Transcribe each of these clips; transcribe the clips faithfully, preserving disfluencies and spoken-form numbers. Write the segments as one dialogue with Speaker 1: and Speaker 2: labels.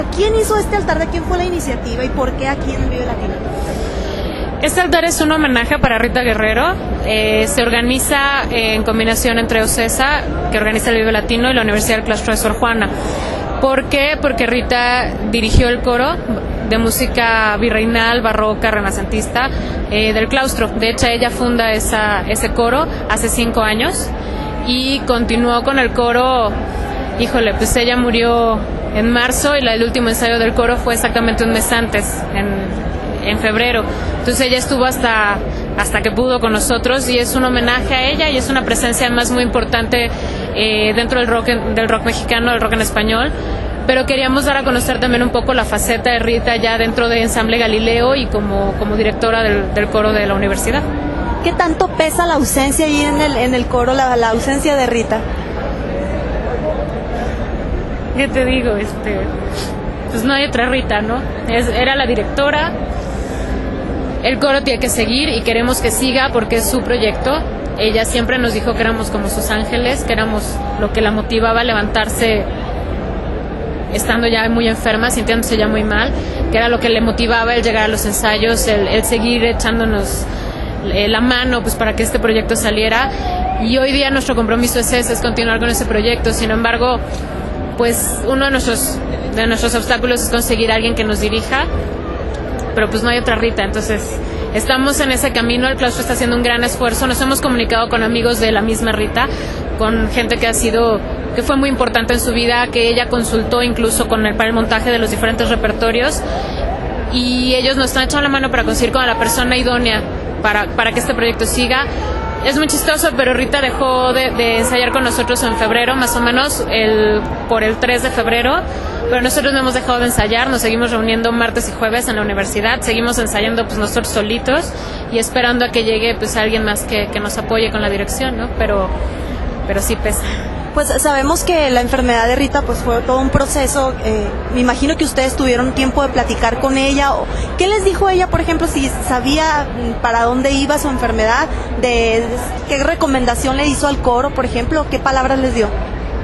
Speaker 1: ¿Quién hizo este altar? ¿De quién fue la iniciativa y por qué aquí en el Vive Latino?
Speaker 2: Este altar es un homenaje para Rita Guerrero. Eh, se organiza en combinación entre OCESA, que organiza el Vive Latino, y la Universidad del Claustro de Sor Juana. ¿Por qué? Porque Rita dirigió el coro de música virreinal, barroca, renacentista eh, del claustro. De hecho, ella funda esa, ese coro hace cinco años y continuó con el coro. Híjole, pues ella murió en marzo y la, el último ensayo del coro fue exactamente un mes antes, en, en febrero. Entonces ella estuvo hasta, hasta que pudo con nosotros y es un homenaje a ella y es una presencia además muy importante eh, dentro del rock, del rock mexicano, del rock en español. Pero queríamos dar a conocer también un poco la faceta de Rita ya dentro de Ensamble Galileo y como, como directora del, del coro de la universidad.
Speaker 1: ¿Qué tanto pesa la ausencia ahí en el, en el coro, la, la ausencia de Rita?
Speaker 2: ¿Qué te digo? Este, pues no hay otra Rita, ¿no? Es, era la directora, el coro tiene que seguir y queremos que siga porque es su proyecto. Ella siempre nos dijo que éramos como sus ángeles, que éramos lo que la motivaba a levantarse estando ya muy enferma, sintiéndose ya muy mal, que era lo que le motivaba el llegar a los ensayos, el, el seguir echándonos la mano pues para que este proyecto saliera. Y hoy día nuestro compromiso es ese, es continuar con ese proyecto. Sin embargo, pues uno de nuestros de nuestros obstáculos es conseguir a alguien que nos dirija, pero pues no hay otra Rita. Entonces estamos en ese camino, el claustro está haciendo un gran esfuerzo, nos hemos comunicado con amigos de la misma Rita, con gente que ha sido, que fue muy importante en su vida, que ella consultó incluso con el, para el montaje de los diferentes repertorios, y ellos nos están echando la mano para conseguir con la persona idónea para, para que este proyecto siga. Es muy chistoso, pero Rita dejó de, de ensayar con nosotros en febrero, más o menos, el, por el tres de febrero, pero nosotros no hemos dejado de ensayar, nos seguimos reuniendo martes y jueves en la universidad, seguimos ensayando pues nosotros solitos y esperando a que llegue pues alguien más que, que nos apoye con la dirección, ¿no? Pero, pero sí pesa.
Speaker 1: Pues sabemos que la enfermedad de Rita pues fue todo un proceso, eh, me imagino que ustedes tuvieron tiempo de platicar con ella. ¿Qué les dijo ella, por ejemplo, si sabía para dónde iba su enfermedad? De, ¿Qué recomendación le hizo al coro, por ejemplo? ¿Qué palabras les dio?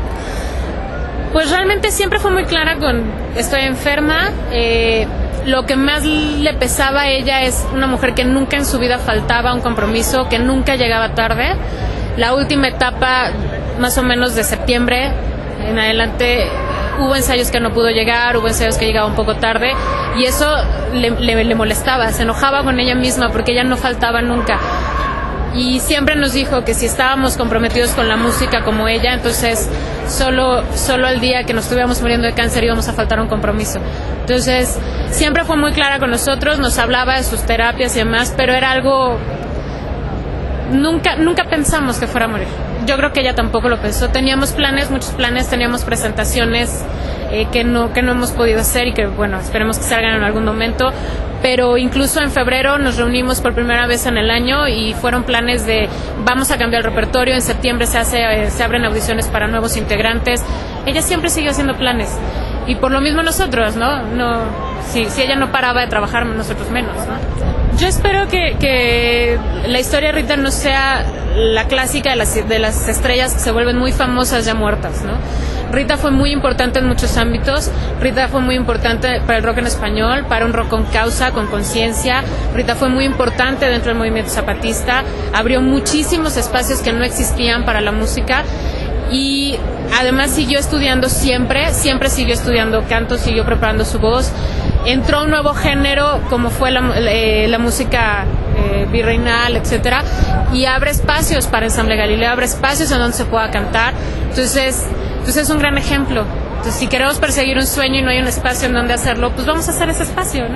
Speaker 2: Pues realmente siempre fue muy clara con estoy enferma. Eh, lo que más le pesaba a ella es una mujer que nunca en su vida faltaba a un compromiso, que nunca llegaba tarde. La última etapa, más o menos de septiembre en adelante, hubo ensayos que no pudo llegar, hubo ensayos que llegaba un poco tarde y eso le, le, le molestaba, se enojaba con ella misma porque ella no faltaba nunca. Y siempre nos dijo que si estábamos comprometidos con la música como ella, entonces solo, solo el día que nos estuviéramos muriendo de cáncer íbamos a faltar a un compromiso. Entonces siempre fue muy clara con nosotros, nos hablaba de sus terapias y demás, pero era algo... Nunca, nunca pensamos que fuera a morir. Yo creo que ella tampoco lo pensó. Teníamos planes, muchos planes, teníamos presentaciones eh, que no que no hemos podido hacer y que, bueno, esperemos que salgan en algún momento. Pero incluso en febrero nos reunimos por primera vez en el año y fueron planes de vamos a cambiar el repertorio, en septiembre se hace eh, se abren audiciones para nuevos integrantes. Ella siempre siguió haciendo planes y por lo mismo nosotros, ¿no? No si, si ella no paraba de trabajar, nosotros menos, ¿no? Yo espero que, que la historia de Rita no sea la clásica de las, de las estrellas que se vuelven muy famosas ya muertas, ¿no? Rita fue muy importante en muchos ámbitos. Rita fue muy importante para el rock en español, para un rock con causa, con conciencia. Rita fue muy importante dentro del movimiento zapatista. Abrió muchísimos espacios que no existían para la música. Y además siguió estudiando siempre, siempre siguió estudiando canto, siguió preparando su voz. Entró un nuevo género como fue la, eh, la música eh, virreinal, etcétera, y abre espacios para Ensamble Galileo, abre espacios en donde se pueda cantar. Entonces, pues es un gran ejemplo. Entonces, si queremos perseguir un sueño y no hay un espacio en donde hacerlo, pues vamos a hacer ese espacio, ¿no?